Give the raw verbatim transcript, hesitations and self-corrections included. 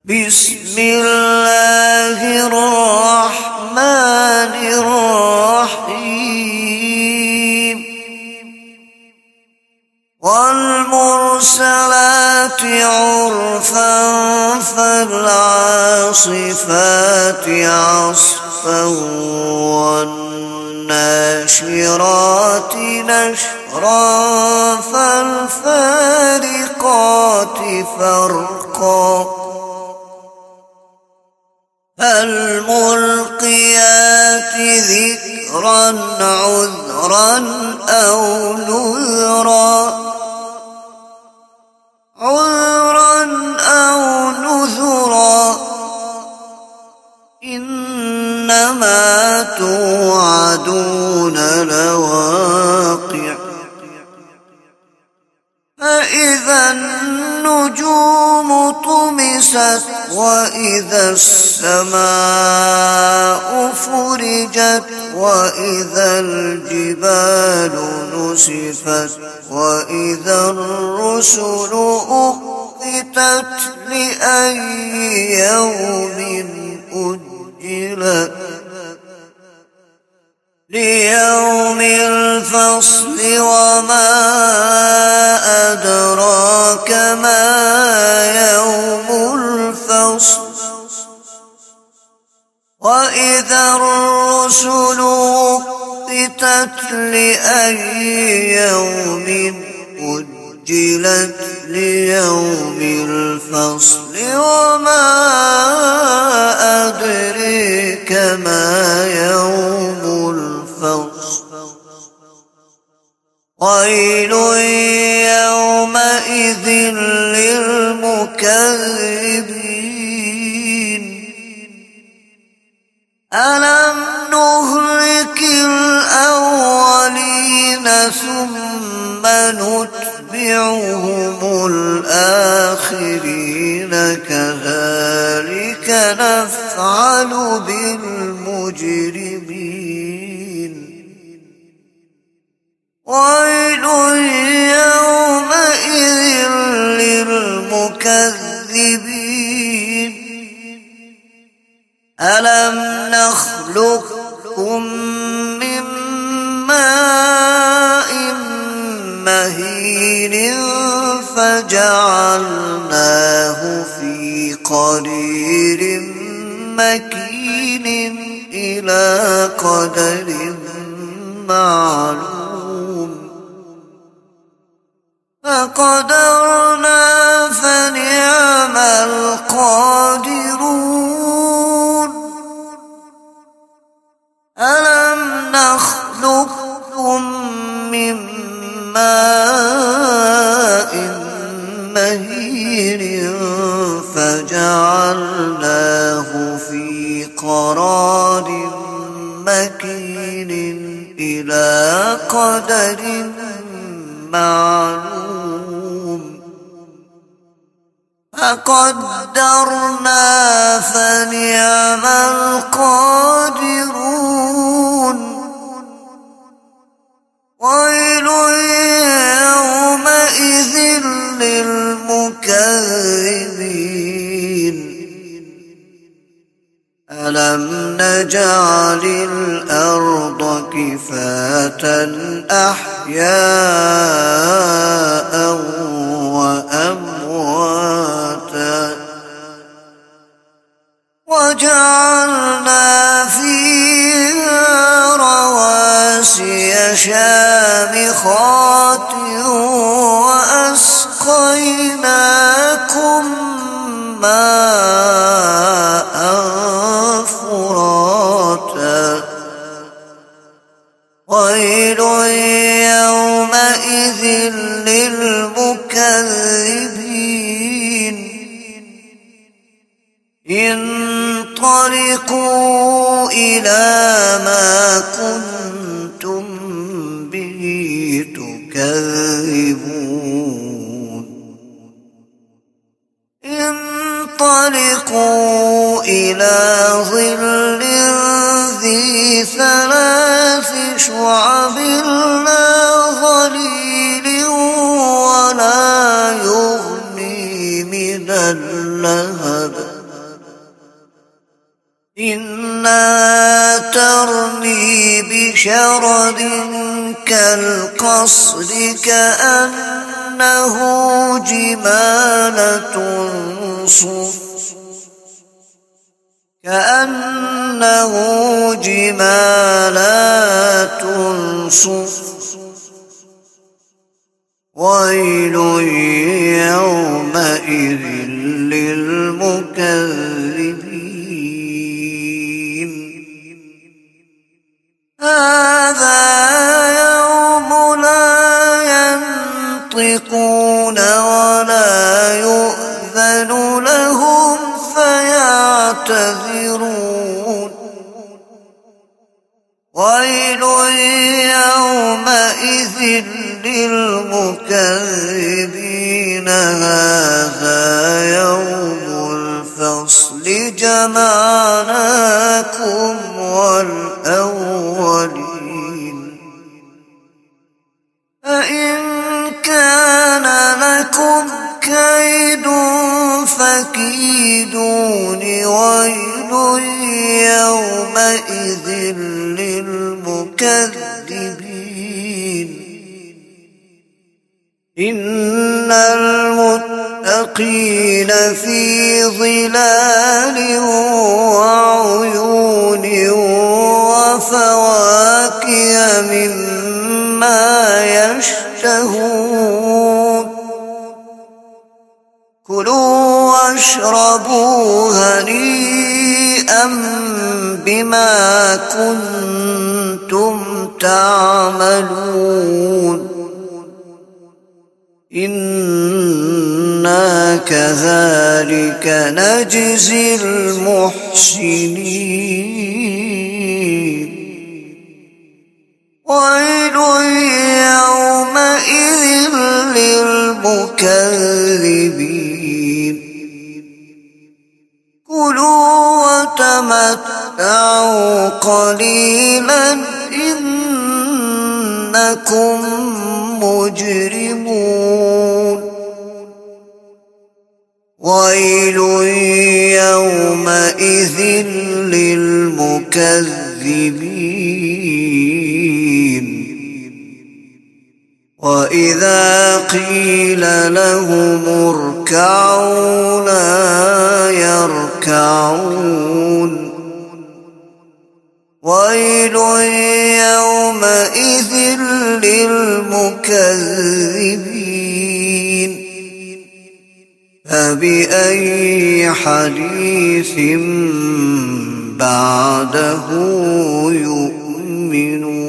بسم الله الرحمن الرحيم والمرسلات عرفا فالعاصفات عصفا والناشرات نشرا فالفارقات فرقا فالملقيات ذكرا عذرا أو نذرا عذرا أو نذرا إنما توعدون لواقع فإذا النجوم طمست وإذا السماء فرجت وإذا الجبال نسفت وإذا الرسل أقتت لأي يوم أجلت ليوم الفصل وما أدراك ما يوم الفصل وإذا الرسل أقتت لأي يوم أجلت ليوم الفصل وما أدريك ما يوم الفصل ويل يومئذ للمكذبين ألم نهلك الأولين ثم نتبعهم الآخرين كذلك نفعل بالمجرمين ويل يومئذ للمكذبين ألم نخلقكم من ماء مهين فجعلناه في قرير مكين إلى قدر معلوم فقدرنا فنعم القادرون ألم نخلقكم من ماء مهين فجعلناه في قرار مكين إلى قدر معلوم فقدرنا فنعم القادرون ويل يومئذ للمكذبين ألم نجعل الأرض كفاتا أحياء وأمواتا وجعلنا فيها رواسي شامخات وأسقيناكم ماء فراتا ويل يومئذ للمكذبين انطلقوا إلى ما كنتم به تكذبون انطلقوا إلى ظل ذي ثلاث شعب لا ظليل ولا يغني من اللهب إنها ترمي بشرر كالقصر كأنه جمالة صفر كأنه جمالات صفر ويل يومئذ للمكذبين هذا يوم لا ينطقون ولا يؤذن لهم فيعتذرون ويل يومئذ للمكذبين هذا يوم الفصل جمعناكم والأولين فإن كان لكم كيد فكيدون ويل يومئذ للمكذبين إن المتقين في ظلال وعيون وفواكه مما يشتهون كلوا واشربوا هنيئا بما كنتم تعملون إنا كذلك نجزي المحسنين ويل يومئذ للمكذبين كلوا وتمتعوا قليلا إنكم مجرمون ويل يومئذ للمكذبين وإذا قيل لهم اركعوا لا يركعون ويل يومئذ للمكذبين فبأي حديث بعده يؤمنون